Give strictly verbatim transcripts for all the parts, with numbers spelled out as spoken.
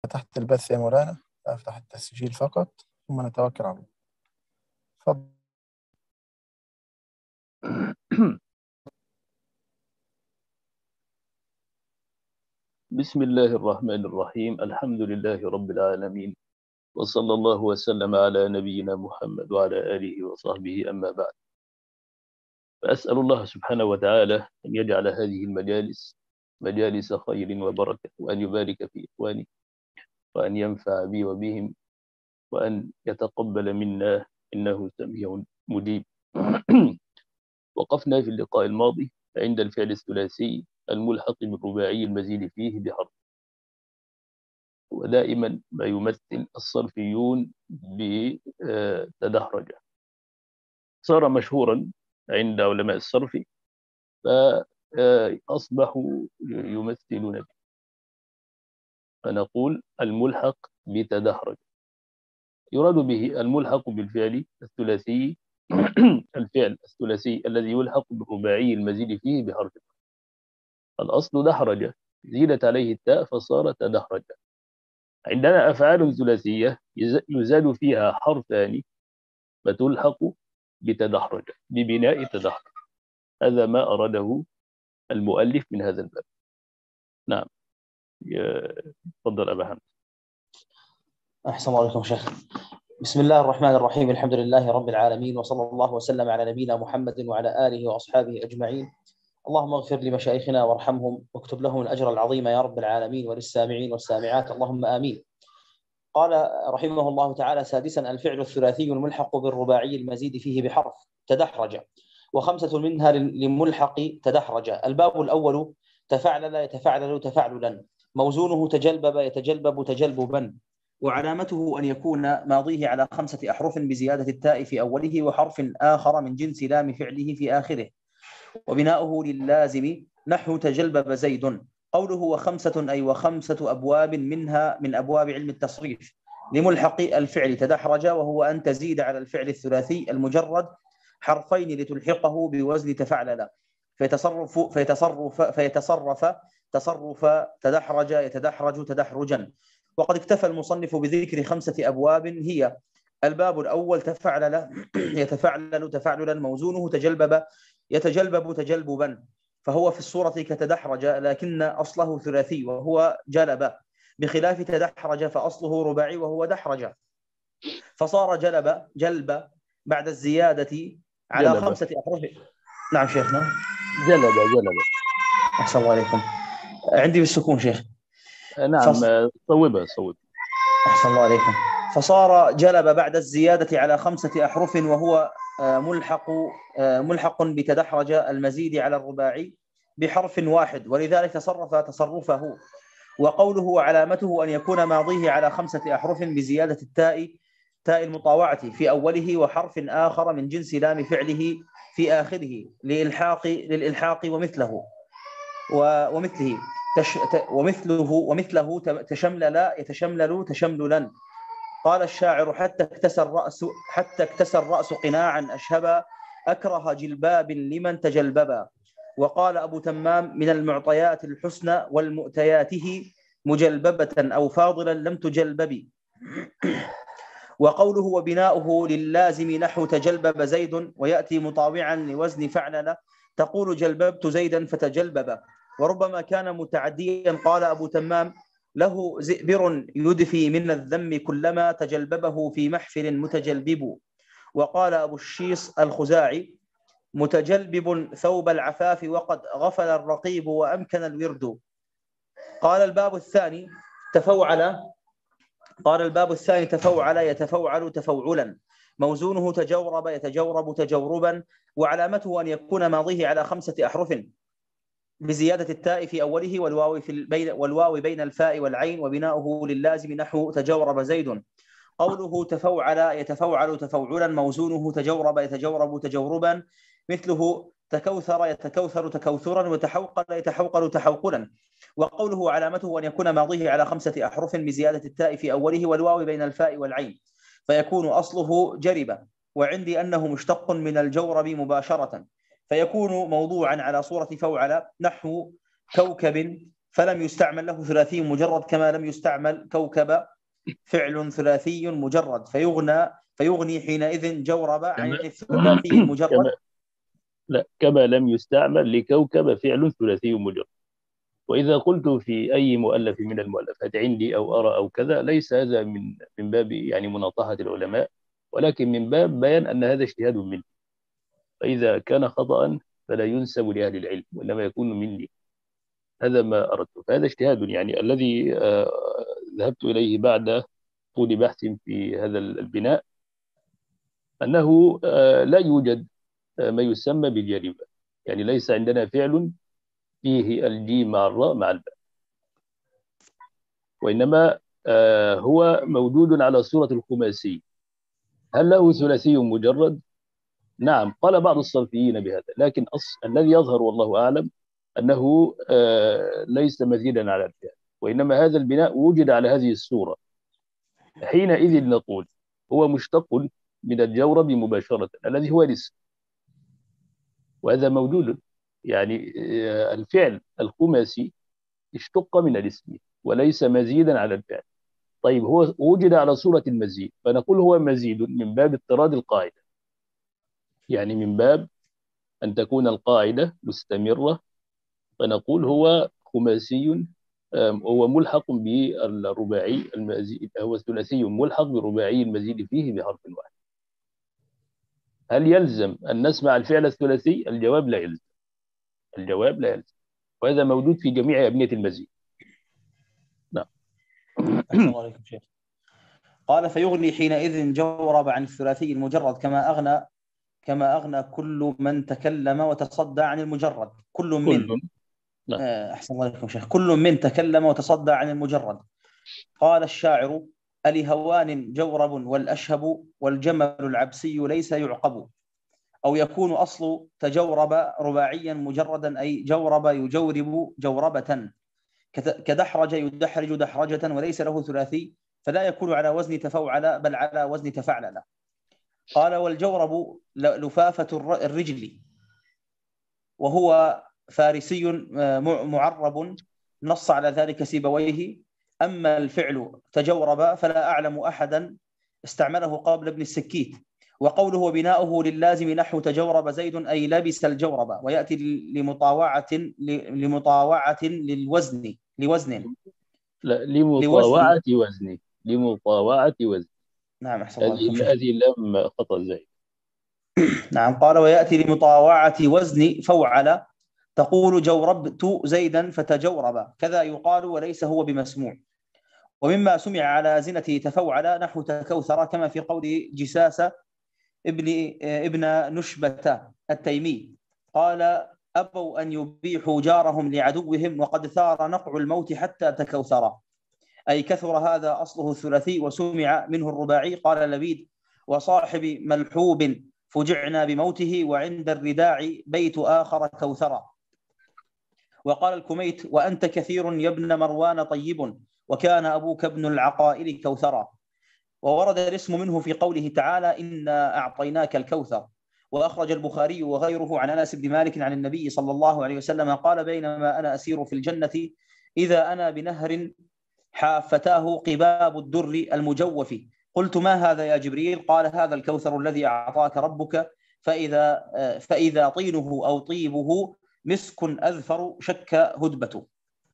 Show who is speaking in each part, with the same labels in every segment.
Speaker 1: فتحت البث يا مولانا، أفتح التسجيل فقط ثم نتوكل على الله. تفضل.
Speaker 2: بسم الله الرحمن الرحيم. الحمد لله رب العالمين، وصلى الله وسلم على نبينا محمد وعلى آله وصحبه، أما بعد. فأسأل الله سبحانه وتعالى أن يجعل هذه المجالس مجالس خير وبركة، وأن يبارك في إخواني، وأن ينفع بي وبهم، وأن يتقبل منا إنه سميع مجيب. وقفنا في اللقاء الماضي عند الفعل الثلاثي الملحق بالرباعي المزيد فيه بحرف، ودائما ما يمثل الصرفيون بتدحرج. صار مشهورا عند علماء الصرف، فأصبحوا يمثلون به، فنقول الملحق بتدحرج. يراد به الملحق بالفعل الثلاثي الفعل الثلاثي الذي يلحق بالرباعي المزيد فيه بحرف. الأصل دحرج، زيدت عليه التاء فصار تدحرج. عندنا أفعال ثلاثية يزاد فيها حرفان فتلحق بتدحرج، ببناء تدحرج. هذا ما أراده المؤلف من هذا الباب. نعم، تفضل أبا حمد.
Speaker 3: أحسن الله عليكم شيخ. بسم الله الرحمن الرحيم. الحمد لله رب العالمين، وصلى الله وسلم على نبينا محمد وعلى آله وأصحابه أجمعين. اللهم اغفر لمشايخنا وارحمهم واكتب لهم الأجر العظيم يا رب العالمين، وللسامعين والسامعات اللهم آمين. قال رحمه الله تعالى: سادسا، الفعل الثلاثي الملحق بالرباعي المزيد فيه بحرف تدحرج، وخمسة منها لملحق تدحرج. الباب الأول تفعلل يتفعلل تفعللا، موزونه تجلبب يتجلبب تجلببا، وعلامته أن يكون ماضيه على خمسة أحرف بزيادة التاء في أوله وحرف آخر من جنس لام فعله في آخره، وبناؤه للازم نحو تجلبب زيد. قوله وخمسة أي وخمسة أبواب منها من أبواب علم التصريف لملحق الفعل تدحرج، وهو أن تزيد على الفعل الثلاثي المجرد حرفين لتلحقه بوزن تفعلل، فيتصرف فيتصرف فيتصرف تصرف تدحرج يتدحرج تدحرجا. وقد اكتفى المصنف بذكر خمسة أبواب هي: الباب الأول تفعلل يتفعلل تفعللا، موزونه تجلبب يتجلبب تجلببا، فهو في الصورة كتدحرج لكن أصله ثلاثي وهو جلب، بخلاف تدحرج فأصله رباعي وهو دحرج، فصار جلب جلب بعد الزيادة على جلب. خمسة أحرف. نعم شيخنا.
Speaker 2: جلب جلب.
Speaker 3: أحسن الله عليكم. عندي بالسكون شيخ.
Speaker 2: نعم. فص... صوبها صوب.
Speaker 3: أحسن الله عليكم. فصار جلب بعد الزيادة على خمسة أحرف، وهو ملحق ملحق بتدحرج المزيد على الرباعي بحرف واحد، ولذلك تصرف تصرفه. وقوله علامته أن يكون ماضيه على خمسة أحرف بزيادة التاء تاء المطاوعة في أوله وحرف آخر من جنس لام فعله في آخره للإلحاق للإلحاق ومثله ومثله تش ومثله ومثله تشملل يتشملل تشمللا. قال الشاعر: حتى اكتسى الرأس حتى اكتسى الرأس قناعا أشهبا، أكره جلباب لمن تجلببا. وقال أبو تمام: من المعطيات الحسنى والمؤتياته مجلببة أو فاضلا لم تجلبب. وقوله وبناؤه للازم نحو تجلبب زيد، ويأتي مطاوعا لوزن فعلل، تقول جلببت زيدا فتجلبب. وربما كان متعديا. قال أبو تمام: له زئبر يدفي من الذم كلما تجلببه في محفل متجلبب. وقال أبو الشيص الخزاعي: متجلبب ثوب العفاف وقد غفل الرقيب وأمكن الورد. قال الباب الثاني تفوعل قال الباب الثاني تفوعل يتفوعل تفوعلا، موزونه تجورب يتجورب تجوربا، وعلامته أن يكون ماضيه على خمسة أحرف بزيادة التاء في أوله والواو في البين والواو بين الفاء والعين، وبناؤه للازم نحو تجورب زيد. قوله تفوعل يتفوعل تفوعلا، موزونه تجورب يتجورب تجوربا، مثله تكوثر يتكوثر تكوثرا، وتحوقل يتحوقل تحوقلا. وقوله علامته أن يكون ماضيه على خمسة أحرف بزيادة التاء في أوله والواو بين الفاء والعين، فيكون أصله جرب، وعندي أنه مشتق من الجورب مباشرة، فيكون موضوعا على صورة فوعل، نحو كوكب فلم يستعمل له ثلاثي مجرد كما لم يستعمل كوكب فعل ثلاثي مجرد فيغنى فيغني حينئذ جورب عن الثلاثي المجرد
Speaker 2: كما لا كما لم يستعمل لكوكب فعل ثلاثي مجرد. وإذا قلت في أي مؤلف من المؤلفات عندي أو أرى أو كذا، ليس هذا من من باب يعني مناطحة العلماء، ولكن من باب بيان أن هذا اجتهاد مني، فإذا كان خطأ فلا ينسب لأهل العلم وإنما يكون مني. هذا ما أردت، فهذا اجتهاد يعني الذي آه ذهبت إليه بعد طول بحث في هذا البناء، أنه آه لا يوجد آه ما يسمى بالجريمة، يعني ليس عندنا فعل فيه الجيم مع الراء مع الباء، وإنما آه هو موجود على صورة الخماسي. هل له ثلاثي مجرد؟ نعم، قال بعض الصرفيين بهذا، لكن الذي يظهر والله أعلم أنه آه ليس مزيدا على الفعل، وإنما هذا البناء وجد على هذه الصورة. حينئذ نقول هو مشتق من الجورب مباشرة الذي هو الاسم، وهذا موجود. يعني آه الفعل الخماسي اشتق من الاسم وليس مزيدا على الفعل. طيب هو وجد على صورة المزيد، فنقول هو مزيد من باب اضطراد القاعدة، يعني من باب أن تكون القاعدة مستمرة، فنقول هو خماسي، هو ملحق بالرباعي المزيد، هو ثلاثي ملحق بالرباعي المزيد فيه بحرف واحد. هل يلزم أن نسمع الفعل الثلاثي؟ الجواب لا يلزم، الجواب لا يلزم، وهذا موجود في جميع أبنية المزيد. نعم.
Speaker 3: أحسن الله عليكم شيخ. قال فيغني حينئذ جورب عن الثلاثي المجرد كما أغنى كما أغنى كل من تكلم وتصدى عن المجرد. كل من
Speaker 2: كل. نعم.
Speaker 3: أحسن الله عليكم شيخ. كل من تكلم وتصدى عن المجرد. قال الشاعر ألهوان جورب والأشهب والجمل العبسي ليس يعقب، أو يكون أصل تجورب رباعيا مجردا أي جورب يجورب جوربة، كدحرج يدحرج دحرجة وليس له ثلاثي، فلا يكون على وزن تفوعل بل على وزن تفعلل. قال والجورب لفافة الرجل وهو فارسي معرب، نص على ذلك سيبويه. أما الفعل تجورب فلا أعلم أحدا استعمله قبل ابن السكيت. وقوله وبناؤه للازم نحو تجورب زيد أي لبس الجورب، ويأتي لمطاوعة لمطاوعة للوزن لوزن
Speaker 2: لا لمطاوعة وزن لمطاوعة وزن.
Speaker 3: نعم أحسن الله عليكم.
Speaker 2: هذه اللام خطأ زيد.
Speaker 3: نعم. قال ويأتي لمطاوعة وزن فوعل، تقول جوربت زيدا فتجورب، كذا يقال وليس هو بمسموع. ومما سمع على زنة تفوعل نحو تكوثر، كما في قول جساسة ابن ابن نشبة التيمي قال أبوا أن يبيحوا جارهم لعدوهم وقد ثار نقع الموت حتى تكوثر، أي كثر. هذا أصله الثلاثي وسمع منه الرباعي. قال لبيد وصاحب ملحوب فجعنا بموته وعند الرداع بيت آخر كوثرا. وقال الكميت وأنت كثير يا ابن مروان طيب وكان أبوك ابن العقائل كوثرا. وورد الاسم منه في قوله تعالى إنا أعطيناك الكوثر. وأخرج البخاري وغيره عن أنس بن مالك عن النبي صلى الله عليه وسلم قال بينما أنا أسير في الجنة إذا أنا بنهر حافتاه قباب الدر المجوف، قلت ما هذا يا جبريل؟ قال هذا الكوثر الذي أعطاك ربك، فإذا, فإذا طينه أو طيبه مسك أذفر شك هدبته.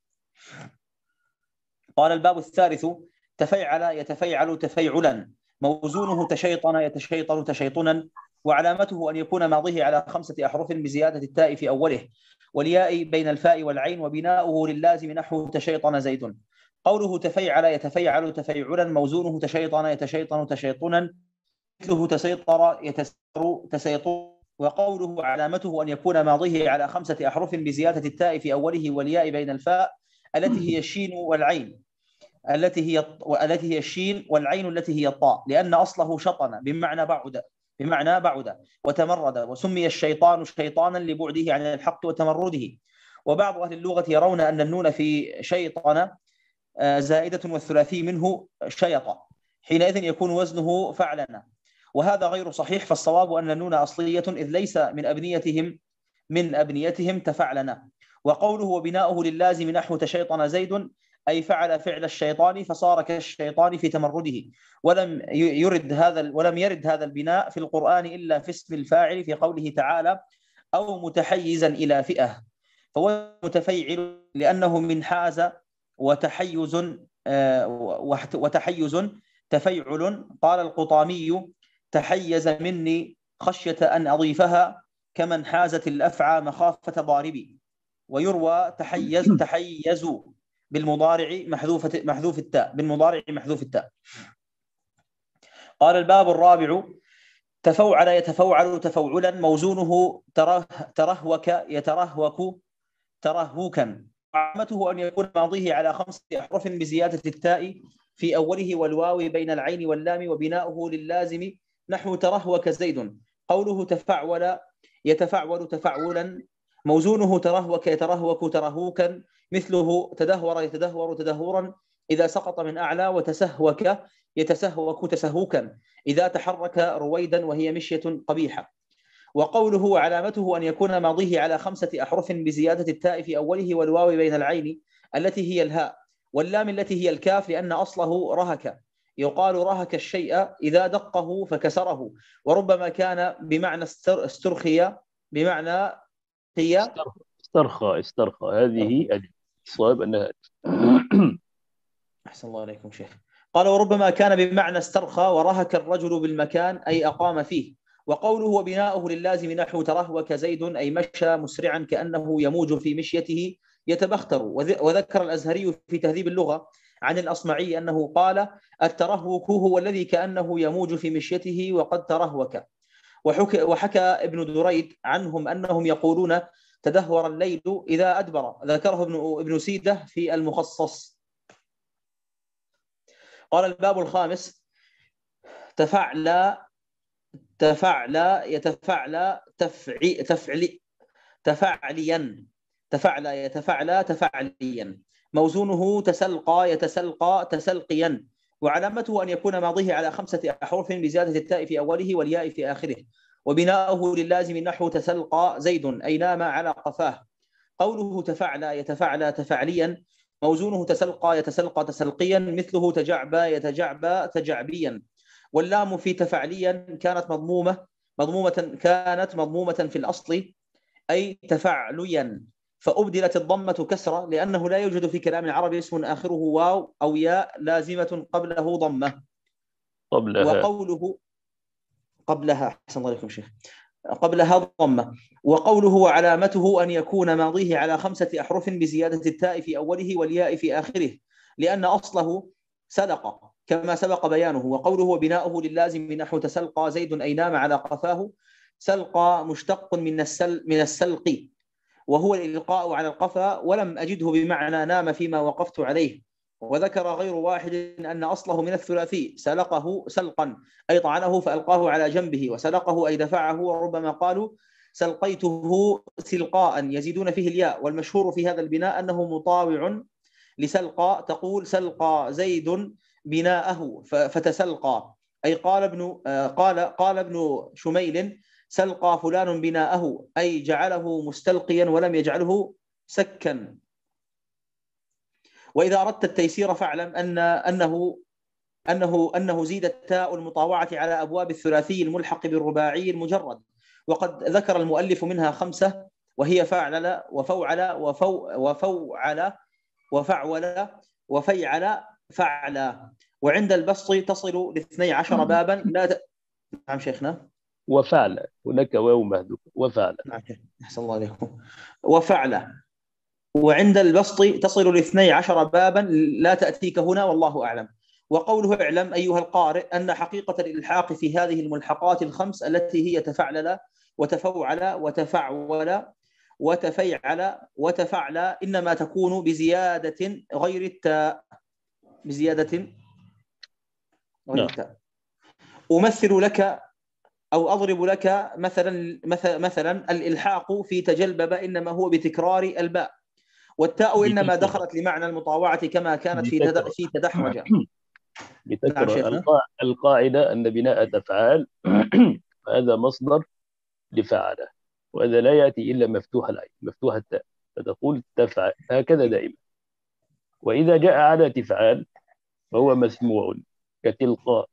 Speaker 3: قال الباب الثالث تفيعل يتفيعل تفيعلا، موزونه تشيطن يتشيطن تشيطنا، وعلامته أن يكون ماضيه على خمسة أحرف بزيادة التاء في أوله والياء بين الفاء والعين، وبناؤه للازم نحو تشيطن زيد. قوله تفيعل يتفيعل تفيعلا، موزونه تشيطن يتشيطن تشيطنا، مثله تسيطر يتسيطر تسيطر. وقوله علامته أن يكون ماضيه على خمسة أحرف بزيادة التاء في أوله والياء بين الفاء التي هي الشين والعين التي هي التي هي الشين والعين التي هي الطاء، لأن أصله شطن بمعنى بعد بمعنى بعد وتمرد، وسمي الشيطان شيطانا لبعده عن الحق وتمرده. وبعض أهل اللغة يرون أن النون في شيطان زائدة والثلاثي منه شيط، حينئذ يكون وزنه فعلنا، وهذا غير صحيح. فالصواب أن النون أصلية إذ ليس من أبنيتهم من أبنيتهم تفعلنا. وقوله وبناؤه للازم نحو تشيطن زيد أي فعل فعل الشيطان فصار كالشيطان في تمرده، ولم يرد هذا ولم يرد هذا البناء في القرآن إلا في اسم الفاعل في قوله تعالى أو متحيزا إلى فئة، فهو متفيعل لأنه من حاز وتحيز وتحيز تفيعل. قال القطامي تحيز مني خشية أن أضيفها كمن حازت الأفعى مخافة ضاربي. ويروى تحيز تحيز بالمضارع محذوفة محذوف التاء بالمضارع محذوف التاء. قال الباب الرابع تفوعل يتفوعل تفوعلا موزونه تره ترهوك يترهوك ترهوكا، وعامته أن يكون ماضيه على خمسة أحرف بزيادة التاء في أوله والواو بين العين واللام، وبناؤه للازم نحو ترهوك زيد. قوله تفعول يتفعول تفعلا موزونه ترهوك يترهوك ترهوكا، مثله تدهور يتدهور تدهورا إذا سقط من أعلى، وتسهوك يتسهوك تسهوكا إذا تحرك رويدا وهي مشية قبيحة. وقوله علامته أن يكون ماضيه على خمسة أحرف بزيادة التاء في أوله والواو بين العين التي هي الهاء واللام التي هي الكاف، لأن أصله رهك، يقال رهك الشيء إذا دقه فكسره، وربما كان بمعنى استرخي بمعنى هي
Speaker 2: استرخى استرخى هذه الصواب أنها
Speaker 3: أحسن الله عليكم شيخ. قال وربما كان بمعنى استرخى ورهك الرجل بالمكان أي أقام فيه. وقوله وبناؤه للازم نحو ترهوك زيد أي مشى مسرعا كأنه يموج في مشيته يتبختر. وذكر الأزهري في تهذيب اللغة عن الأصمعي أنه قال الترهوك هو الذي كأنه يموج في مشيته وقد ترهوك. وحكى, وحكى ابن دريد عنهم أنهم يقولون تدهور الليل إذا أدبر، ذكره ابن, ابن سيدة في المخصص. قال الباب الخامس تفعل تفعل يتفعل تفعي تفعلي تفعليا تفعل يتفعل تفعليا موزونه تسلقى يتسلقى تسلقيا، وعلامته أن يكون ماضيه على خمسة أحرف بزيادة التاء في أوله والياء في آخره. وبناؤه للازم نحو تسلقى زيد أي نام على قفاه. قوله تفعل يتفعل تفعليا موزونه تسلقى يتسلقى تسلقيا، مثله تجعبى يتجعبى تجعبيا. واللام في تفعليا كانت مضمومة مضمومة كانت مضمومة في الأصل أي تفعليا، فأبدلت الضمة كسرة لأنه لا يوجد في كلام العربي اسم آخره واو أو ياء لازمة قبله ضمة.
Speaker 2: قبلها
Speaker 3: وقوله قبلها أحسن الله عليكم شيخ قبلها ضمة. وقوله وعلامته أن يكون ماضيه على خمسة أحرف بزيادة التاء في أوله والياء في آخره، لأن أصله سلق كما سبق بيانه. وقوله وبناؤه للازم نحو تسلقى زيد أي نام على قفاه، سلقى مشتق من السل من السلق وهو الإلقاء على القفا، ولم أجده بمعنى نام فيما وقفت عليه. وذكر غير واحد أن أصله من الثلاثي سلقه سلقا أي طعنه فألقاه على جنبه، وسلقه أي دفعه، وربما قالوا سلقيته سلقاء يزيدون فيه الياء. والمشهور في هذا البناء أنه مطاوع لسلقى، تقول سلقى زيد بناءه فتسلقى أي قال ابن قال قال ابن شميل سلقى فلان بناءه أي جعله مستلقيا ولم يجعله سكا. وإذا أردت التيسير فاعلم أن أنه أنه أنه زيد التاء المطاوعة على أبواب الثلاثي الملحق بالرباعي المجرد، وقد ذكر المؤلف منها خمسة وهي فعل وفوعل وفو وفوعل وفعول وفيعل فعل. وعند البسط تصل لاثني عشر بابا لا ت... نعم شيخنا.
Speaker 2: وفعل هناك واو مهذوف وفعل.
Speaker 3: نعم أحسن الله عليكم. وفعل. وعند البسط تصل لاثني عشر بابا لا تأتيك هنا والله أعلم. وقوله اعلم أيها القارئ أن حقيقة الإلحاق في هذه الملحقات الخمس التي هي تفعل وتفوعل وتفعول وتفيعل وتفعل إنما تكون بزيادة غير التاء بزيادة غير التاء. أمثل لك أو أضرب لك مثلا مثلا الإلحاق في تجلبب إنما هو بتكرار الباء، والتاء إنما دخلت لمعنى المطاوعة كما كانت في في تدحرج.
Speaker 2: بتكرر نعم القاعدة أن بناء تفعال هذا مصدر لفعل، وهذا لا يأتي إلا مفتوح العين مفتوح التاء فتقول تفعل، هكذا دائما. وإذا جاء على تفعال فهو مسموع كتلقاء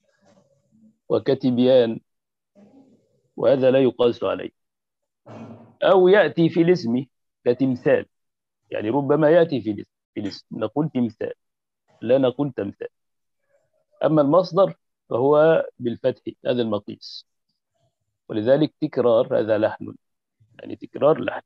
Speaker 2: وكتبيان، وهذا لا يقاس عليه. أو يأتي في الاسم كتمثال، يعني ربما يأتي في الاسم في الاسم نقول تمثال، لا نقول تمثال. أما المصدر فهو بالفتح، هذا المقيس. ولذلك تكرار هذا لحن، يعني تكرار لحن.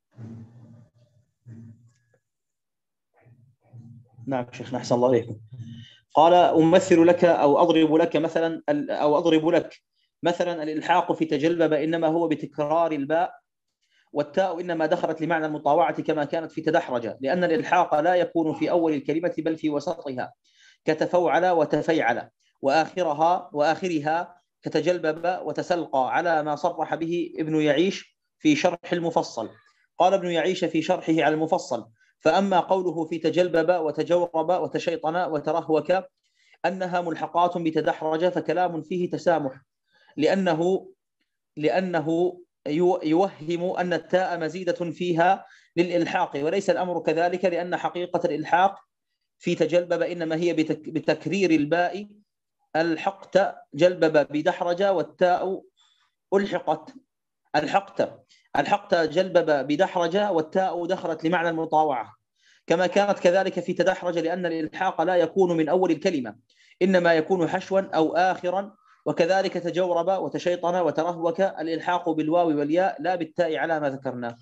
Speaker 3: نعم شيخنا أحسن الله عليكم. قال أمثل لك أو أضرب لك مثلا أو أضرب لك مثلا الإلحاق في تجلبب إنما هو بتكرار الباء، والتاء إنما دخلت لمعنى المطاوعة كما كانت في تدحرج، لأن الإلحاق لا يكون في أول الكلمة بل في وسطها كتفوعل وتفيعل، وآخرها وآخرها كتجلبب وتسلقى، على ما صرح به ابن يعيش في شرح المفصل. قال ابن يعيش في شرحه على المفصل: فأما قوله في تجلبب وتجورب وتشيطن وترهوك أنها ملحقات بتدحرج فكلام فيه تسامح، لأنه لأنه يوهم أن التاء مزيدة فيها للإلحاق، وليس الأمر كذلك، لأن حقيقة الإلحاق في تجلبب إنما هي بتكرير الباء. الحقت جلبب بدحرج والتاء ألحقت الحقت الحقت جلبب بدحرج والتاء دخلت لمعنى المطاوعة، كما كانت كذلك في تدحرج، لأن الإلحاق لا يكون من أول الكلمة، إنما يكون حشوا أو آخرا. وكذلك تجورب وتشيطن وترهوك الإلحاق بالواو والياء لا بالتاء على ما ذكرنا.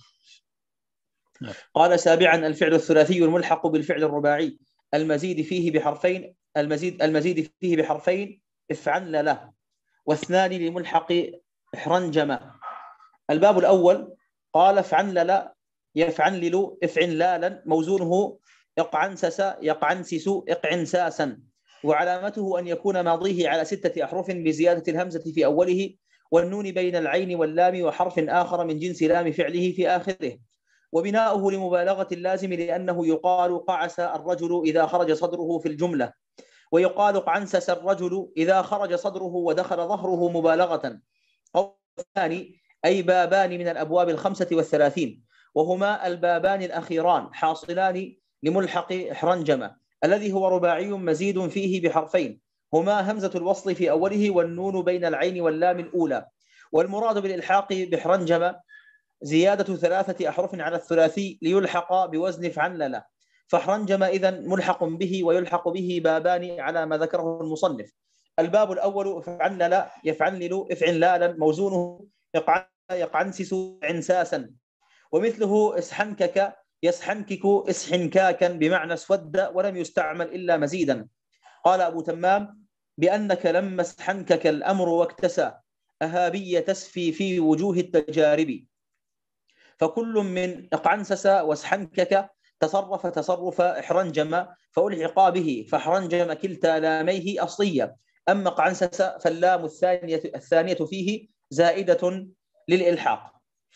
Speaker 3: قال سابعا: الفعل الثلاثي الملحق بالفعل الرباعي المزيد فيه بحرفين المزيد المزيد فيه بحرفين افعل له، واثنان لملحق احرنجما. الباب الأول قال افعل لا يفعل له افعل لالا، موزونه اقعنسس يقعنسس اقعنساسا، وعلامته أن يكون ماضيه على ستة أحرف بزيادة الهمزة في أوله والنون بين العين واللام وحرف آخر من جنس لام فعله في آخره. وبناؤه لمبالغة اللازم، لأنه يقال قعس الرجل إذا خرج صدره في الجملة، ويقال قعنسس الرجل إذا خرج صدره ودخل ظهره مبالغة. قول الثاني: أي بابان من الأبواب الخمسة والثلاثين، وهما البابان الأخيران حاصلان لملحق احرنجمة الذي هو رباعي مزيد فيه بحرفين، هما همزة الوصل في أوله والنون بين العين واللام الأولى. والمراد بالإلحاق بحرنجمة زيادة ثلاثة أحرف على الثلاثي ليلحق بوزن افعل. فحرنجم إذن ملحق به، ويلحق به بابان على ما ذكره المصنف. الباب الأول افعل يفعل افعل لالا، موزونه يقعنسس عنساسا، ومثله اسحنكك يسحنكك اسحنكاكا بمعنى اسود، ولم يستعمل إلا مزيدا. قال أبو تمام: بأنك لما اسحنكك الأمر واكتسى أهابي تسفي في وجوه التجارب. فكل من اقعنسس واسحنكك تصرف تصرف احرنجم فألحق به، فاحرنجم كلتا لاميه أصلية. أما اقعنسس فاللام الثانية الثانية فيه زائدة للإلحاق.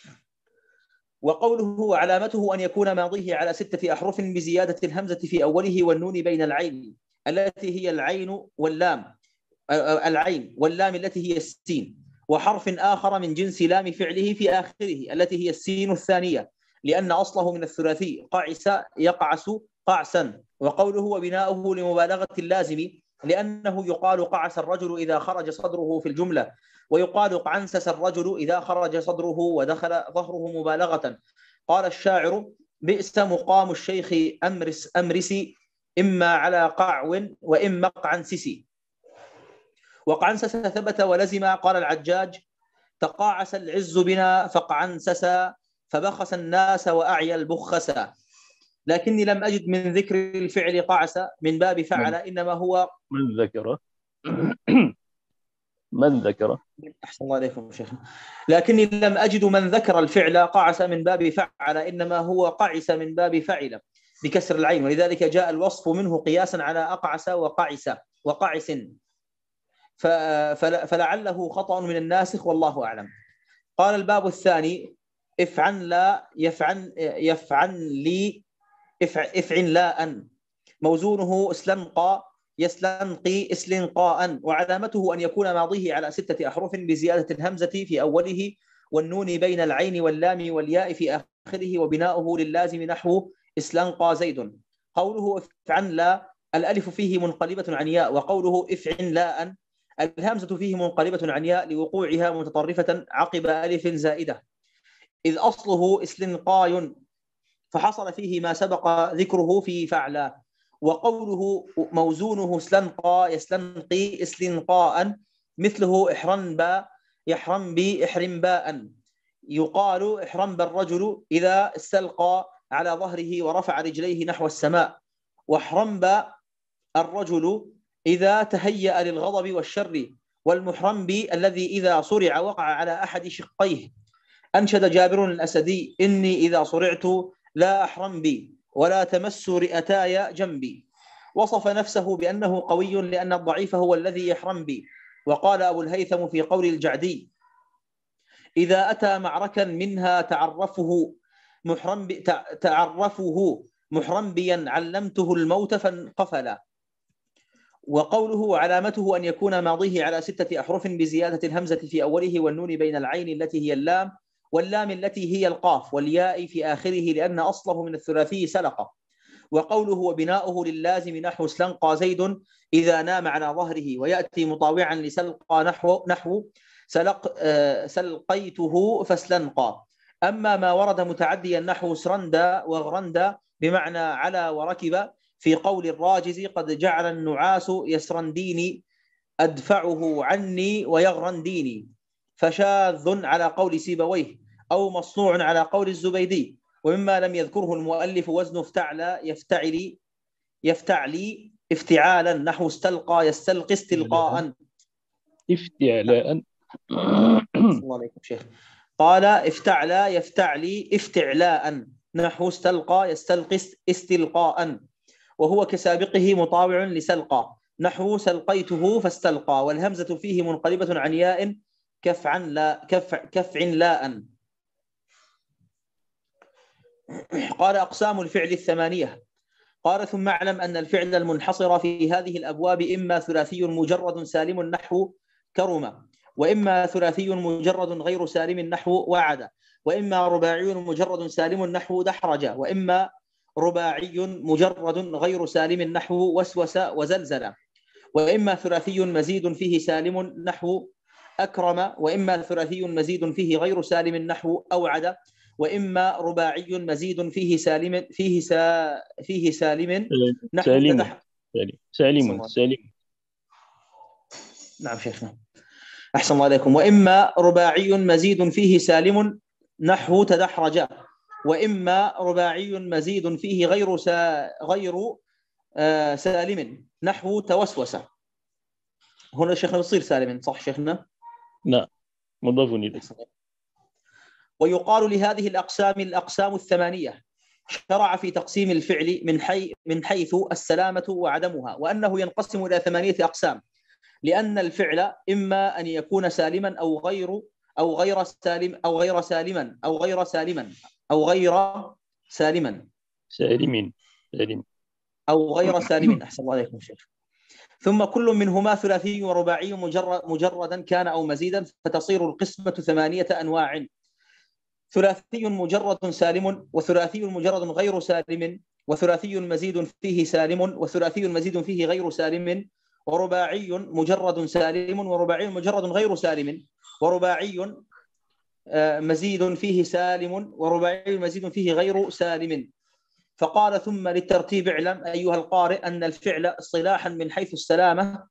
Speaker 3: وقوله وعلامته أن يكون ماضيه على ستة أحرف بزيادة الهمزة في أوله والنون بين العين التي هي العين واللام العين واللام التي هي السين، وحرف آخر من جنس لام فعله في آخره التي هي السين الثانية، لأن أصله من الثلاثي قعس يقعس قعسا. وقوله وبناؤه لمبالغة اللازم، لأنه يقال قعس الرجل إذا خرج صدره في الجملة، ويقال قعنسس الرجل إذا خرج صدره ودخل ظهره مبالغة. قال الشاعر: بئس مقام الشيخ أمرس أمرسي، إما على قعو وإما قعنسسي. وقعنسس ثبت ولزم. قال العجاج: تقاعس العز بنا فقعنسسا، فبخس الناس وأعيا البخسا. لكني لم أجد من ذكر الفعل قعس من باب فعل، إنما هو
Speaker 2: من ذكر من ذكر
Speaker 3: أحسن الله عليكم شيخنا. لكني لم أجد من ذكر الفعل قعس من باب فعل، إنما هو قعس من باب فعل بكسر العين، ولذلك جاء الوصف منه قياسا على أقعس وقعس وقعس، فلعله خطأ من الناسخ والله أعلم. قال الباب الثاني: افعل لا يفعل يفعل لي افعل لا أن، موزونه اسلنقى يسلنقي اسلنقاء، وعلامته أن يكون ماضيه على ستة أحرف بزيادة الهمزة في أوله والنون بين العين واللام والياء في آخره وبناؤه لللازم نحو استلقى زيد. قوله افعن لا الألف فيه منقلبة عن ياء، وقوله افعن لاء الهمزة فيه منقلبة عن ياء لوقوعها متطرفة عقب ألف زائدة، إذ أصله استلقاي فحصل فيه ما سبق ذكره في فعلا. وقوله موزونه استلقى يستلقي استلقاء مثله احرنبا يحرنبي احرنباء. يقال احرنب الرجل إذا استلقى على ظهره ورفع رجليه نحو السماء، واحرنب الرجل إذا تهيأ للغضب والشر، والمحرنب الذي إذا صرع وقع على أحد شقيه. أنشد جابر الأسدي إني إذا صرعت لا أحرم بي ولا تمس رئتاي جنبي. وصف نفسه بأنه قوي لأن الضعيف هو الذي يحرم بي. وقال أبو الهيثم في قول الجعدي إذا أتى معركا منها تعرفه محرم بي تعرفه محرم بيا علمته الموت فانقفل. وقوله علامته أن يكون ماضيه على ستة أحرف بزيادة الهمزة في أوله والنون بين العين التي هي اللام واللام التي هي القاف والياء في آخره لأن أصله من الثلاثي سلقة. وقوله وبناؤه لللازم نحو استلقى زيد إذا نام على ظهره، ويأتي مطاوعا لسلقى نحو نحو سلق سلقيته فاستلقى. أما ما ورد متعديا نحو سرندا وغرندا بمعنى على وركب في قول الراجز قد جعل النعاس يسرنديني أدفعه عني ويغرنديني، فشاذ على قول سيبويه أو مصنوع على قول الزبيدي. ومما لم يذكره المؤلف وزن افتعلى يفتعلي يفتعلي افتعالا نحو استلقى يستلقي استلقاء
Speaker 2: افتعلاء.
Speaker 3: الله عليكم شيخ. قال افتعلى يفتعلي افتعلاء نحو استلقى يستلقي استلقاء، وهو كسابقه مطاوع لسلقى نحو سلقيته فاستلقى، والهمزة فيه منقلبة عن ياء كفعا لا كف كفع لاء. قال أقسام الفعل الثمانية. قال ثم اعلم أن الفعل المنحصر في هذه الأبواب إما ثلاثي مجرد سالم نحو كرم، وإما ثلاثي مجرد غير سالم نحو وعد، وإما رباعي مجرد سالم نحو دحرج، وإما رباعي مجرد غير سالم نحو وسوس وزلزل، وإما ثلاثي مزيد فيه سالم نحو أكرم، وإما ثلاثي مزيد فيه غير سالم نحو أوعد، وإما رباعي مزيد فيه سالم فيه سا فيه سالم نحو
Speaker 2: سالم
Speaker 3: تدح...
Speaker 2: سالم سالم.
Speaker 3: نعم شيخنا أحسن الله عليكم. وإما رباعي مزيد فيه سالم نحو تدحرج، وإما رباعي مزيد فيه غير سا... غير آه سالم نحو توسوس. هنا شيخنا بتصير سالم صح شيخنا؟
Speaker 2: لا مضاف إليه.
Speaker 3: ويقال لهذه الأقسام الأقسام الثمانية. شرع في تقسيم الفعل من حي من حيث السلامة وعدمها، وأنه ينقسم إلى ثمانية أقسام، لأن الفعل إما أن يكون سالما أو غير أو غير سالم أو غير سالما أو غير سالما أو غير سالما
Speaker 2: سالم سالم
Speaker 3: أو غير سالم. أحسن الله عليكم شيخ. ثم كل منهما ثلاثي ورباعي مجرد مجردا كان أو مزيدا، فتصير القسمة ثمانية أنواع: ثلاثي مجرد سالم، وثلاثي مجرد غير سالم، وثلاثي مزيد فيه سالم، وثلاثي مزيد فيه غير سالم، ورباعي مجرد سالم، ورباعي مجرد غير سالم، ورباعي مزيد فيه سالم، ورباعي مزيد فيه غير سالم. فقال ثم للترتيب اعلم أيها القارئ أن الفعل اصطلاحا من حيث السلامة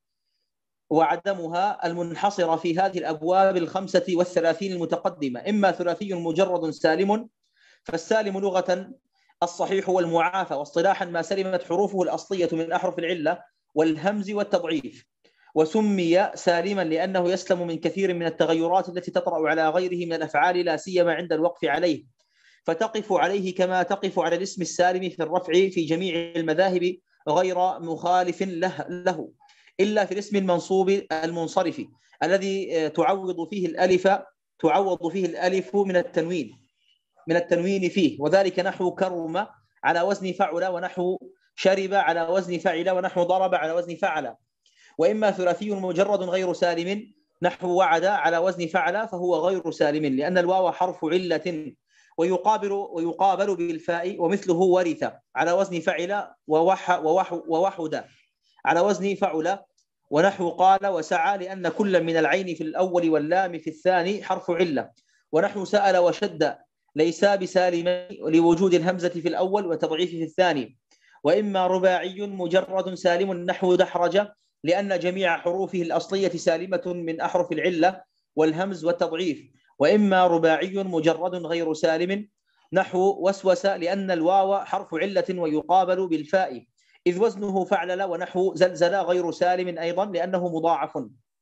Speaker 3: وعدمها المنحصرة في هذه الأبواب الخمسة والثلاثين المتقدمة: إما ثلاثي مجرد سالم، فالسالم لغة الصحيح والمعافى، واصطلاحا ما سلمت حروفه الأصلية من أحرف العلة والهمز والتضعيف، وسمي سالما لأنه يسلم من كثير من التغيرات التي تطرأ على غيره من الأفعال لا سيما عند الوقف عليه، فتقف عليه كما تقف على الاسم السالم في الرفع في جميع المذاهب غير مخالف له, له إلا في الاسم المنصوب المنصرف الذي تعوض فيه الألف تعوض فيه الألف من التنوين من التنوين فيه، وذلك نحو كرم على وزن فعل، ونحو شرب على وزن فعل، ونحو ضرب على وزن فعل. وإما ثلاثي مجرد غير سالم نحو وعد على وزن فعل فهو غير سالم، لأن الواو حرف علة ويقابل ويقابل بالفاء، ومثله ورث على وزن فعل ووح ووح ووحد على وزن فعل، ونحو قال وسعى، لأن كل من العين في الأول واللام في الثاني حرف علة، ونحو سأل وشد ليسا بسالمين لوجود الهمزة في الأول وتضعيف في الثاني. وإما رباعي مجرد سالم نحو دحرج، لأن جميع حروفه الأصلية سالمة من أحرف العلة والهمز والتضعيف. وإما رباعي مجرد غير سالم نحو وسوس، لأن الواو حرف علة ويقابل بالفاء، إذ وزنه فعلل، ونحو زلزل غير سالم أيضا لأنه مضاعف.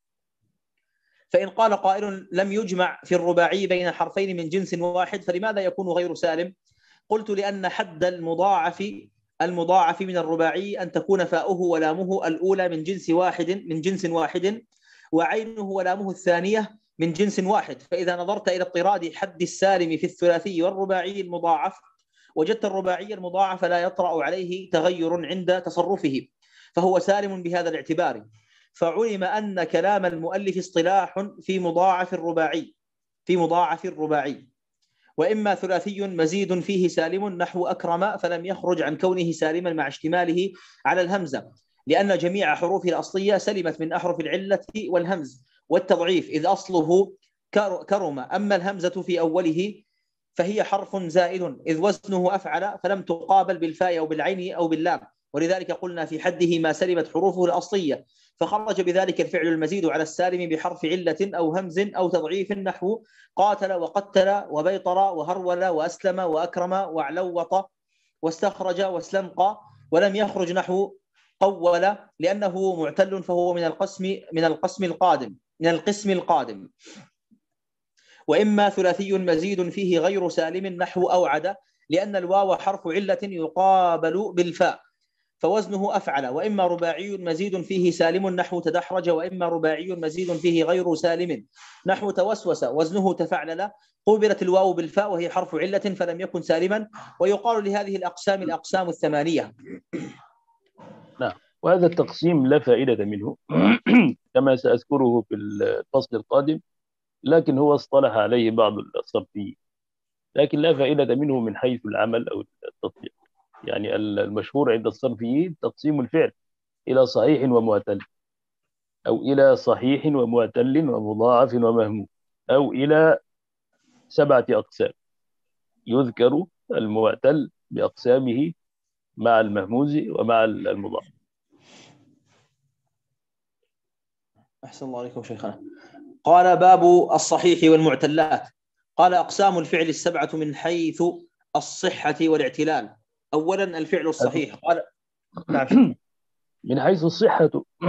Speaker 3: فإن قال قائل لم يجمع في الرباعي بين حرفين من جنس واحد فلماذا يكون غير سالم؟ قلت لأن حد المضاعف المضاعف من الرباعي أن تكون فاؤه ولامه الأولى من جنس واحد من جنس واحد وعينه ولامه الثانية من جنس واحد. فإذا نظرت إلى اضطراد حد السالم في الثلاثي والرباعي المضاعف وجدت الرباعي المضاعف لا يطرأ عليه تغير عند تصرفه، فهو سالم بهذا الاعتبار. فعلم أن كلام المؤلف اصطلاح في مضاعف الرباعي في مضاعف الرباعي وإما ثلاثي مزيد فيه سالم نحو أكرم، فلم يخرج عن كونه سالما مع اشتماله على الهمزة، لأن جميع حروفه الأصلية سلمت من أحرف العلة والهمز والتضعيف، إذ أصله كرم. أما الهمزة في أوله فهي حرف زائد إذ وزنه أفعل، فلم تقابل بالفاء أو بالعين أو باللام، ولذلك قلنا في حده ما سلمت حروفه الأصلية، فخرج بذلك الفعل المزيد على السالم بحرف علة أو همز أو تضعيف نحو قاتل وقتل وبيطر وهرول وأسلم وأكرم وعلوط واستخرج واستلمقى، ولم يخرج نحو قول لأنه معتل فهو من القسم من القسم القادم من القسم القادم. وإما ثلاثي مزيد فيه غير سالم نحو أوعد، لأن الواو حرف علة يقابل بالفاء فوزنه أفعل. وإما رباعي مزيد فيه سالم نحو تدحرج، وإما رباعي مزيد فيه غير سالم نحو توسوس وزنه تفعلل، قوبلت الواو بالفاء وهي حرف علة فلم يكن سالما، ويقال لهذه الأقسام الأقسام الثمانية.
Speaker 2: نعم، وهذا التقسيم لا فائدة منه كما سأذكره في الفصل القادم، لكن هو اصطلح عليه بعض الصرفيين، لكن لا فائدة منه من حيث العمل أو التطبيق. يعني المشهور عند الصرفيين تقسيم الفعل إلى صحيح ومعتل، أو إلى صحيح ومعتل ومضاعف ومهموم، أو إلى سبعة أقسام، يذكر المعتل بأقسامه مع المهموز ومع المضاعف.
Speaker 3: أحسن الله عليكم شيخنا. قال باب الصحيح والمعتلات. قال أقسام الفعل السبعة من حيث الصحة والاعتلال. أولا الفعل الصحيح. قال نعم.
Speaker 2: من حيث الصحة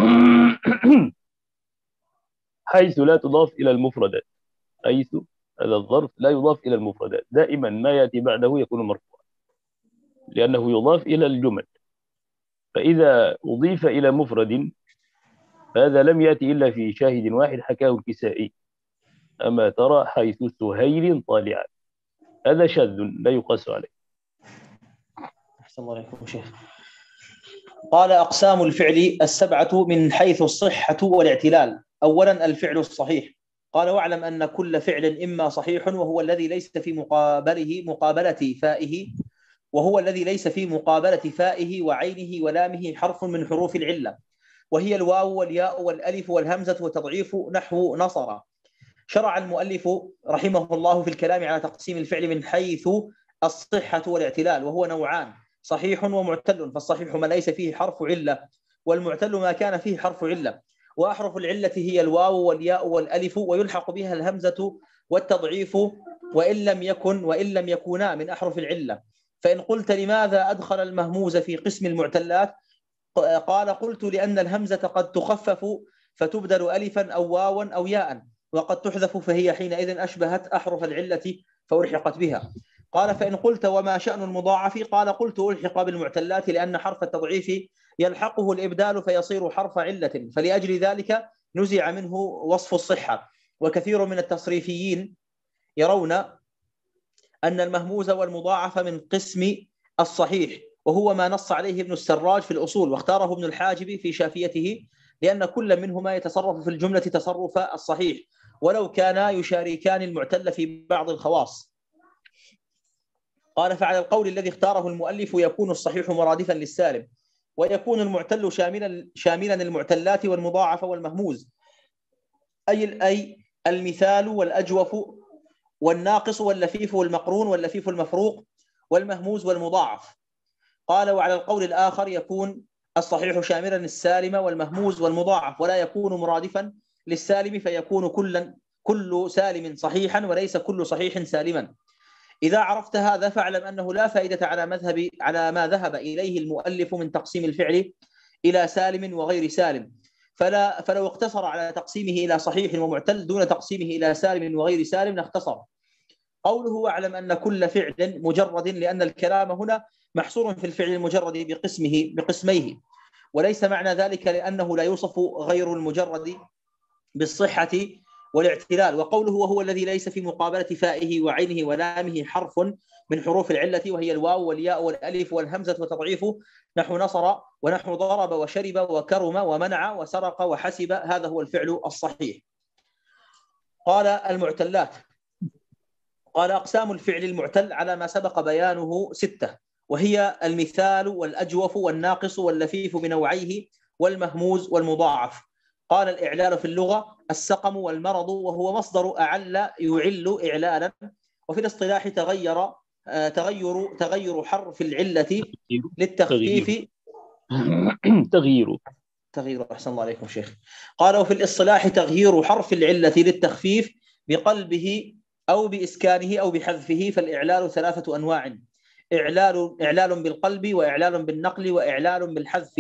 Speaker 2: حيث لا تضاف إلى المفردات، حيث هذا الظرف لا يضاف إلى المفردات، دائما ما يأتي بعده يكون مرفوعا لأنه يضاف إلى الجمل، فإذا أضيف إلى مفرد هذا لم يأتي إلا في شاهد واحد حكاه الكسائي: أما ترى حيث سهيل طالعا. هذا شاذ لا يقاس عليه.
Speaker 3: أحسن الله عليكم شيخ. قال أقسام الفعل السبعة من حيث الصحة والاعتلال. أولا الفعل الصحيح. قال واعلم أن كل فعل إما صحيح وهو الذي ليس في مقابله مقابلة فائه وهو الذي ليس في مقابلة فائه وعينه ولامه حرف من حروف العلة، وهي الواو والياء والألف والهمزة وتضعيف نحو نصر. شرع المؤلف رحمه الله في الكلام على تقسيم الفعل من حيث الصحة والاعتلال، وهو نوعان: صحيح ومعتل. فالصحيح ما ليس فيه حرف علة، والمعتل ما كان فيه حرف علة. وأحرف العلة هي الواو والياء والألف، ويلحق بها الهمزة والتضعيف وإن لم يكن وإن لم يكونا من أحرف العلة. فإن قلت لماذا أدخل المهموز في قسم المعتلات؟ قال قلت لأن الهمزة قد تخفف فتبدل ألفا أو واوا أو ياء، وقد تحذف فهي حينئذ أشبهت أحرف العلة فألحقت بها. قال فإن قلت وما شأن المضاعف؟ قال قلت ألحق بالمعتلات لأن حرف التضعيف يلحقه الإبدال فيصير حرف علة، فلأجل ذلك نزع منه وصف الصحة. وكثير من التصريفيين يرون أن المهموز والمضاعف من قسم الصحيح، وهو ما نص عليه ابن السراج في الأصول، واختاره ابن الحاجب في شافيته لأن كل منهما يتصرف في الجملة تصرف الصحيح ولو كانا يشاركان المعتل في بعض الخواص. قال فعلى القول الذي اختاره المؤلف يكون الصحيح مرادفا للسالم، ويكون المعتل شاملا شاملا المعتلات والمضاعف والمهموز، أي أي المثال والأجوف والناقص واللفيف والمقرون واللفيف المفروق والمهموز والمضاعف. قال وعلى القول الآخر يكون الصحيح شاملا السالم والمهموز والمضاعف، ولا يكون مرادفا للسالم فيكون كلا كل سالم صحيحا وليس كل صحيح سالما. إذا عرفت هذا فاعلم أنه لا فائدة على مذهب على ما ذهب إليه المؤلف من تقسيم الفعل إلى سالم وغير سالم، فلا فلو اقتصر على تقسيمه إلى صحيح ومعتل دون تقسيمه إلى سالم وغير سالم لاختصر. قوله واعلم أن كل فعل مجرد، لأن الكلام هنا محصور في الفعل المجرد بقسمه بقسميه، وليس معنى ذلك لأنه لا يوصف غير المجرد بالصحة والاعتلال. وقوله وهو الذي ليس في مقابلة فائه وعينه ولامه حرف من حروف العلة وهي الواو والياء والألف والهمزة وتضعيفه، نحو نصر ونحو ضرب وشرب وكرم ومنع وسرق وحسب، هذا هو الفعل الصحيح. قال المعتلات. قال أقسام الفعل المعتل على ما سبق بيانه ستة، وهي المثال والأجوف والناقص واللفيف بنوعيه والمهموز والمضاعف. قال الإعلال في اللغة السقم والمرض، وهو مصدر أعل يعل إعلالا، وفي الاصطلاح تغير تغير تغير حرف العلة للتخفيف
Speaker 2: تغيير
Speaker 3: تغيير أحسن الله عليكم شيخ. قال وفي الاصطلاح تغيير حرف العلة للتخفيف بقلبه أو بإسكانه أو بحذفه. فالإعلال ثلاثة أنواع: إعلال إعلال بالقلب، وإعلال بالنقل، وإعلال بالحذف.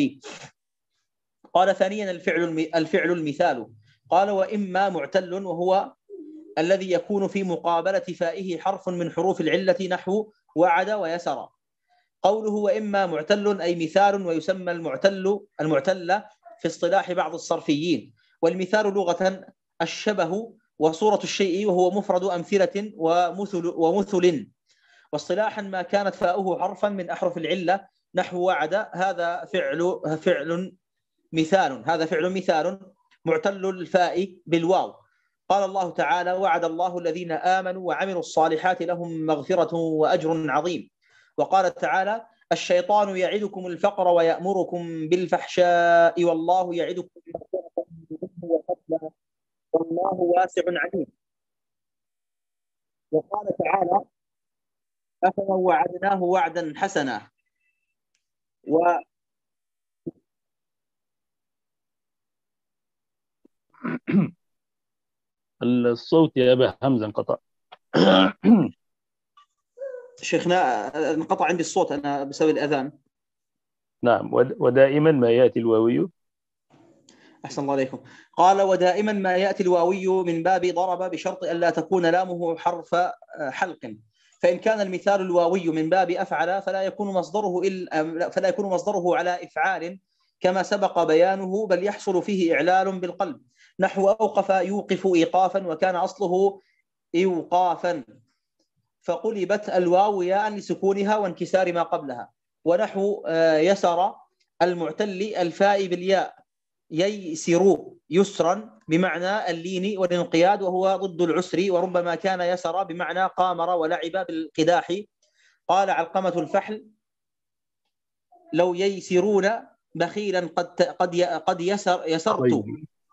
Speaker 3: قال ثانيا الفعل الفعل المثال. قال وإما معتل، وهو الذي يكون في مقابلة فائه حرف من حروف العلة نحو وعد ويسر. قوله وإما معتل أي مثال، ويسمى المعتل المعتل في اصطلاح بعض الصرفيين. والمثال لغة الشبه وصورة الشيء، وهو مفرد أمثلة ومثل ومثل. واصطلاحا ما كانت فاؤه حرفا من أحرف العلة نحو وعد، هذا فعل فعل مثال هذا فعل مثال معتل الفاء بالواو. قال الله تعالى وعد الله الذين آمنوا وعملوا الصالحات لهم مغفرة وأجر عظيم. وقال تعالى الشيطان يعدكم الفقر ويأمركم بالفحشاء والله يعدكم مغفرة منه وفضلا والله واسع عليم. وقال تعالى أفمن وعدناه وعدا حسنا. و
Speaker 2: الصوت يا أبا حمزة انقطع.
Speaker 3: شيخنا انقطع عندي الصوت أنا بسبب الأذان.
Speaker 2: نعم. ودائما ما يأتي الواوي.
Speaker 3: أحسن الله عليكم. قال ودائما ما يأتي الواوي من باب ضرب بشرط أن لا تكون لامه حرف حلق. فإن كان المثال الواوي من باب أفعل فلا يكون مصدره إلا فلا يكون مصدره على إفعال كما سبق بيانه، بل يحصل فيه إعلال بالقلب نحو أوقف يوقف إيقافا، وكان أصله إيقافا فقلبت الواو ياء لسكونها وانكسار ما قبلها. ونحو يسر المعتل الفاء بالياء ييسر يسرا بمعنى اللين والانقياد، وهو ضد العسر، وربما كان يسر بمعنى قامر ولعب بالقداح. قال علقمة الفحل لو ييسرون بخيلا قد قد قد يسر يسرت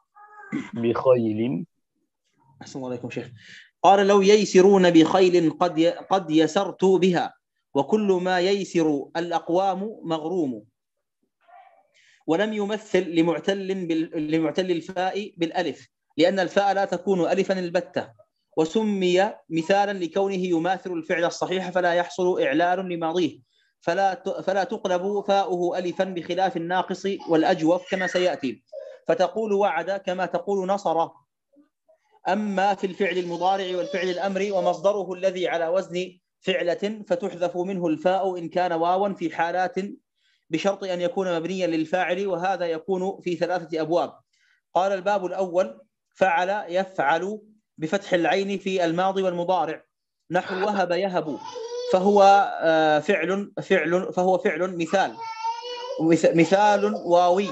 Speaker 2: بخيل.
Speaker 3: أحسن الله عليكم شيخ. قال لو ييسرون بخيل قد قد يسرت بها، وكل ما ييسر الأقوام مغروم. ولم يمثل لمعتل بال... لمعتل الفاء بالألف، لأن الفاء لا تكون ألفا البتة، وسمي مثالا لكونه يماثل الفعل الصحيح فلا يحصل إعلال لماضيه، فلا ت... فلا تقلب فاؤه ألفا بخلاف الناقص والأجوف كما سيأتي، فتقول وعد كما تقول نصر. أما في الفعل المضارع والفعل الأمر ومصدره الذي على وزن فعلة فتحذف منه الفاء إن كان واوا في حالات بشرط أن يكون مبنيا للفاعل، وهذا يكون في ثلاثة أبواب. قال الباب الأول فعل يفعل بفتح العين في الماضي والمضارع نحو وهب يهب، فهو فعل فعل فهو فعل مثال مثال واوي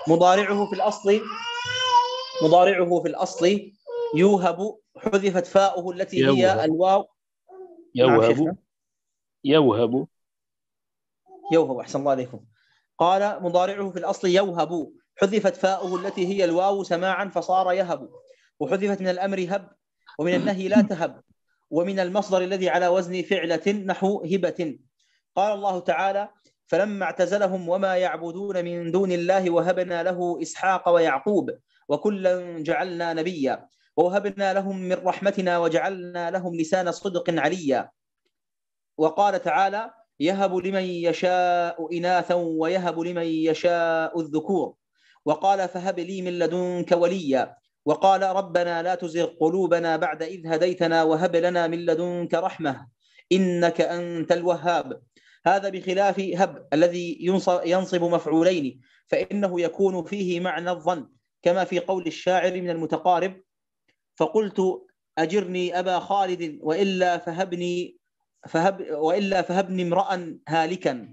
Speaker 3: مضارعه في الأصل مضارعه في الأصل يوهب، حذفت فاؤه التي هي
Speaker 2: يوهب.
Speaker 3: الواو. نعم
Speaker 2: يوهب
Speaker 3: شيخنا.
Speaker 2: يوهب
Speaker 3: يوهب، أحسن الله عليكم. قال مضارعه في الأصل يوهب، حذفت فاؤه التي هي الواو سماعا فصار يهب، وحذفت من الأمر هب، ومن النهي لا تهب، ومن المصدر الذي على وزن فعلة نحو هبة. قال الله تعالى: فلما اعتزلهم وما يعبدون من دون الله وهبنا له إسحاق ويعقوب وكلا جعلنا نبيا ووهبنا لهم من رحمتنا وجعلنا لهم لسان صدق عليا. وقال تعالى: يهب لمن يشاء إناثا ويهب لمن يشاء الذكور. وقال: فهب لي من لدنك وليا. وقال: ربنا لا تزغ قلوبنا بعد إذ هديتنا وهب لنا من لدنك رحمة إنك أنت الوهاب. هذا بخلاف هب الذي ينصب مفعولين، فإنه يكون فيه معنى الظن، كما في قول الشاعر من المتقارب: فقلت أجرني أبا خالد وإلا فهبني فهب وإلا فهبني امرأ هالكا.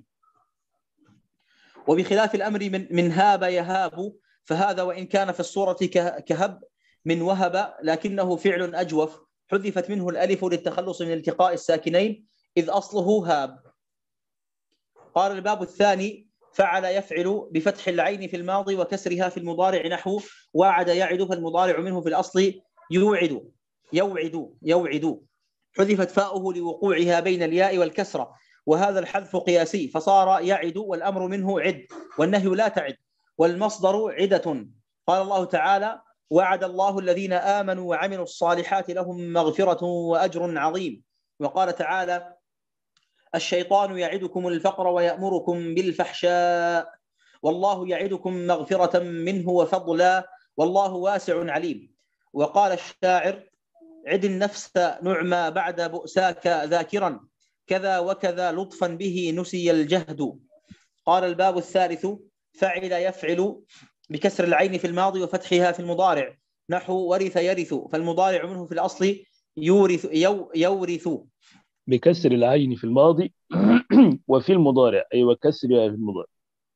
Speaker 3: وبخلاف الأمر من, من هاب يهاب، فهذا وإن كان في الصورة كهب من وهب لكنه فعل أجوف، حذفت منه الألف للتخلص من التقاء الساكنين إذ أصله هاب. قال الباب الثاني: فعل يفعل بفتح العين في الماضي وكسرها في المضارع نحو وعد يعد، فالمضارع منه في الأصل يوعد يوعد يوعد، حذفت فاؤه لوقوعها بين الياء والكسرة، وهذا الحذف قياسي فصار يعد، والأمر منه عد، والنهي لا تعد، والمصدر عدة. قال الله تعالى: وعد الله الذين آمنوا وعملوا الصالحات لهم مغفرة وأجر عظيم. وقال تعالى: الشيطان يعدكم الفقر ويأمركم بالفحشاء والله يعدكم مغفرة منه وفضلا والله واسع عليم. وقال الشاعر: عد النفس نعمى بعد بؤساك ذاكرا كذا وكذا لطفا به نسي الجهد. قال الباب الثالث: فعل يفعل بكسر العين في الماضي وفتحها في المضارع نحو ورث يرث، فالمضارع منه في الأصل يورث يو يورث
Speaker 2: بكسر العين في الماضي وفي المضارع، أي أيوة وكسرها في المضارع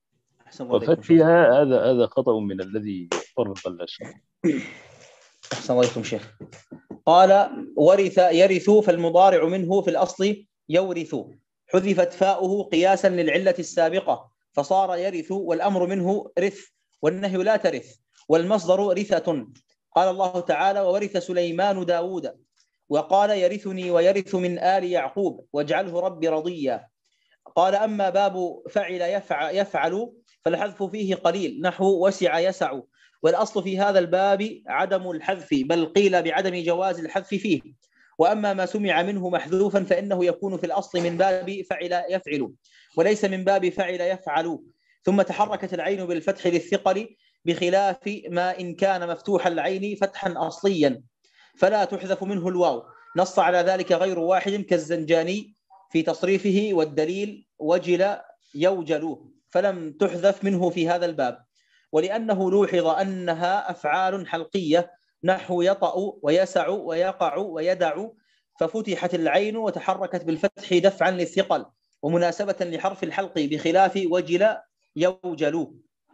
Speaker 2: وفتحها. هذا هذا خطأ من الذي فرق الأشياء.
Speaker 3: أحسن الله عليكم شيخ. قال ورث يرث، فالمضارع منه في الأصل يورث، حذفت فاؤه قياسا للعلة السابقة فصار يرث، والأمر منه رث، والنهي لا ترث، والمصدر رثة. قال الله تعالى: وورث سليمان داود. وقال: يرثني ويرث من آل يعقوب واجعله ربي رضيا. قال: أما باب فعل يفعل, يفعل فالحذف فيه قليل نحو وسع يسع، والأصل في هذا الباب عدم الحذف، بل قيل بعدم جواز الحذف فيه. وأما ما سمع منه محذوفا فإنه يكون في الأصل من باب فعل يفعل وليس من باب فعل يفعل. ثم تحركت العين بالفتح للثقل، بخلاف ما إن كان مفتوح العين فتحا أصليا فلا تحذف منه الواو. نص على ذلك غير واحد كالزنجاني في تصريفه، والدليل وجل يوجل، فلم تحذف منه في هذا الباب. ولأنه لوحظ أنها أفعال حلقية نحو يطأ ويسع ويقع ويدع، ففتحت العين وتحركت بالفتح دفعا للثقل ومناسبة لحرف الحلق، بخلاف وجل يوجل.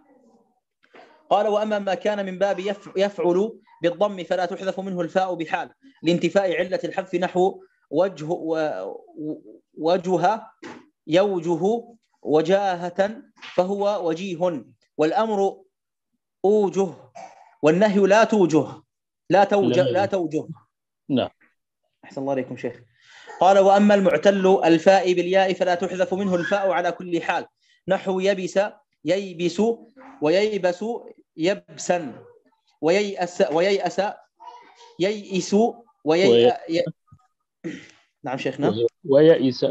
Speaker 3: قال: وأما ما كان من باب يفعل بالضم فلا تحذف منه الفاء بحال لانتفاء علة الحذف نحو وجه وجه يوجه وجاهة فهو وجيه، والأمر أوجه والنهي لا توجه لا توجه لا توجه.
Speaker 2: نعم.
Speaker 3: أحسن الله عليكم شيخ. قال: وأما المعتل الفاء بالياء فلا تحذف منه الفاء على كل حال نحو يبس ييبس وييبس يبسا وييأس وييأس ييئس ويي... ي... نعم شيخنا.
Speaker 2: ويئس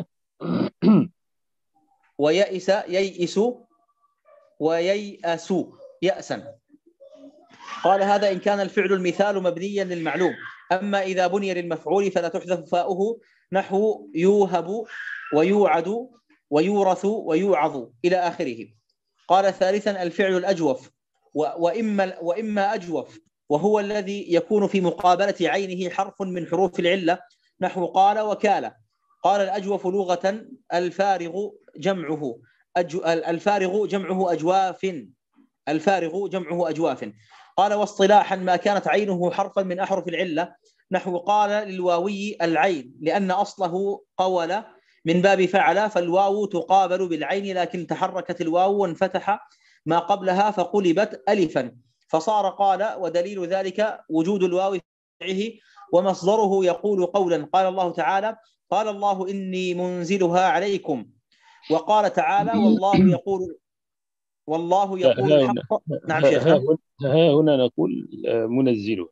Speaker 3: ويئس ييئس وييأس يأسا. قال: هذا إن كان الفعل المثال مبنيا للمعلوم، أما إذا بني للمفعول فلا تحذف فاؤه نحو يوهب ويوعد ويورث ويوعظ إلى آخره. قال: ثالثا الفعل الأجوف، وإما, وإما أجوف وهو الذي يكون في مقابلة عينه حرف من حروف العلة نحو قال وكال. قال: الأجوف لغة الفارغ جمعه أج... الفارغ جمعه أجواف الفارغ جمعه أجواف. قال واصطلاحا ما كانت عينه حرفا من أحرف العلة، نحو قال للواوي العين لأن أصله قول من باب فعل، فالواو تقابل بالعين لكن تحركت الواو وانفتح ما قبلها فقلبت ألفا فصار قال، ودليل ذلك وجود الواو في ومصدره يقول قولا. قال الله تعالى قال الله إني منزلها عليكم، وقال تعالى والله يقول والله يقول
Speaker 2: ها هنا
Speaker 3: الحق. نعم
Speaker 2: ها
Speaker 3: شيخنا.
Speaker 2: ها هنا نقول منزله.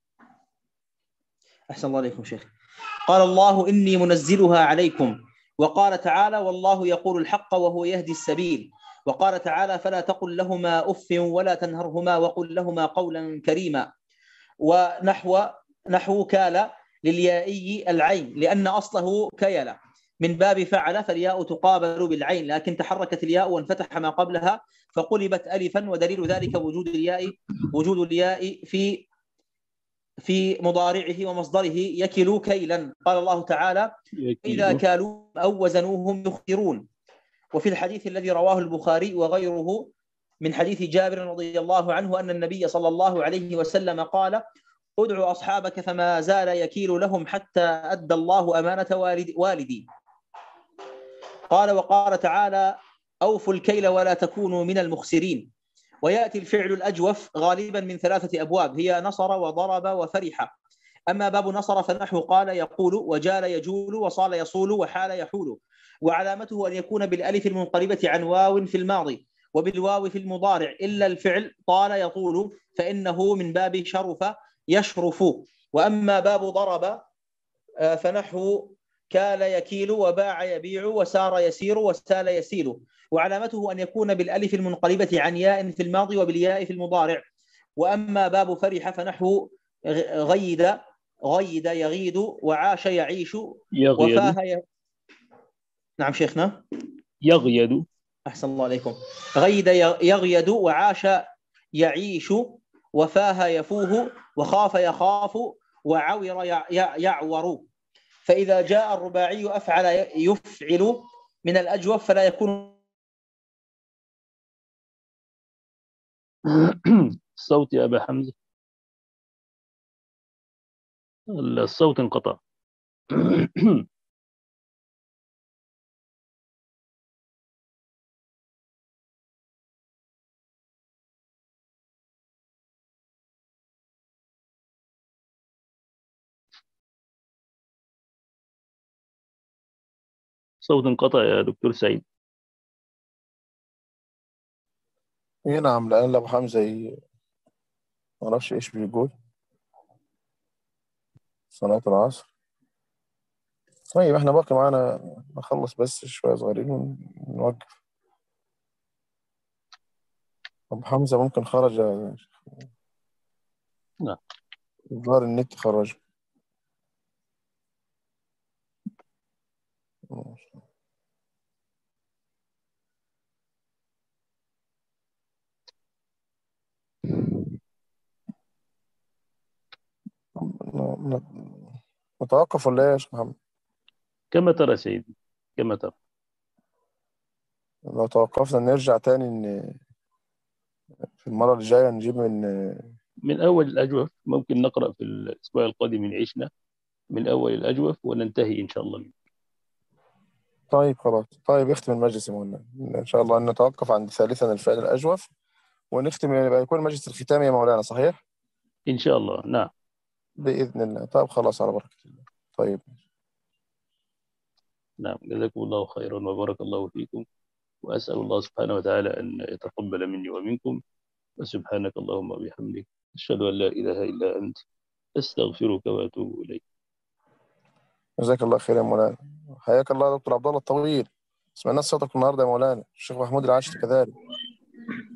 Speaker 3: أحسن الله عليكم شيخ. قال الله إني منزلها عليكم، وقال تعالى والله يقول الحق وهو يهدي السبيل، وقال تعالى فلا تقل لهما أف ولا تنهرهما وقل لهما قولا كريما. ونحو نحو كال لليائي العين لأن أصله كيل من باب فعل، فالياء تقابل بالعين لكن تحركت الياء وانفتح ما قبلها فقلبت ألفا، ودليل ذلك وجود الياء وجود الياء في في مضارعه ومصدره يكل كيلا. قال الله تعالى إذا كالوا أو وزنوهم يخسرون. وفي الحديث الذي رواه البخاري وغيره من حديث جابر رضي الله عنه أن النبي صلى الله عليه وسلم قال ادعوا أصحابك فما زال يكيل لهم حتى أدى الله أمانة والد والدي. قال وقال تعالى أوفوا الكيل ولا تكونوا من المخسرين. ويأتي الفعل الأجوف غالبا من ثلاثة أبواب هي نصر وضرب وفرح. أما باب نصر فنحو قال يقول وجال يجول وصال يصول وحال يحول، وعلامته أن يكون بالألف المنقلبة عن واو في الماضي وبالواو في المضارع إلا الفعل طال يطول فإنه من باب شرف يشرف. وأما باب ضرب فنحو كال يكيل وباع يبيع وسار يسير وسال يسيل، وعلامته أن يكون بالألف المنقلبة عن ياء في الماضي وبالياء في المضارع. وأما باب فرح فنحو غيد غيد يغيد وعاش يعيش وفاه ي... نعم شيخنا.
Speaker 2: يغيد.
Speaker 3: أحسن الله عليكم. غيد يغيد وعاش يعيش وفاه يفوه وخاف يخاف وعور يعور. فإذا جاء الرباعي أفعل يفعل من الأجوف فلا يكون
Speaker 2: الصوت يا أبا حمزة، الصوت انقطع. صوت انقطع يا دكتور سعيد.
Speaker 1: اي نعم، لأن أبو حمزة ما اعرفش ايش بيقول صلاة العصر. طيب احنا باقي معانا نخلص بس شوية صغيرين ونوقف. أبو حمزة ممكن خرج.
Speaker 2: نعم.
Speaker 1: ظهر النت خرج. نتوقف ولا ايه يا شيخ محمد؟
Speaker 2: كما ترى سيدي كما ترى.
Speaker 1: لو توقفنا نرجع تاني ان في المرة اللي جاية نجيب من
Speaker 2: من أول الأجوف. ممكن نقرأ في الأسبوع القادم من عيشنا من أول الأجوف وننتهي إن شاء الله منه.
Speaker 1: طيب خلاص. طيب اختم المجلس يا مولانا إن شاء الله. أن نتوقف عند ثالثا الفعل الأجوف ونختم، يبقى يكون المجلس الختامي يا مولانا، صحيح؟
Speaker 2: إن شاء الله. نعم
Speaker 1: بإذن الله. طيب خلاص على بركة الله. طيب
Speaker 2: نعم. جزاكم الله خيرا وبارك الله فيكم، وأسأل الله سبحانه وتعالى أن يتقبل مني ومنكم، وسبحانك اللهم وبحمدك أشهد أن لا إله إلا أنت أستغفرك وأتوب إليك.
Speaker 1: جزاك الله خير يا مولانا. حياك الله يا دكتور عبد الله الطويل. سمعنا صوتك النهارده يا مولانا. الشيخ محمود العاشر كذلك.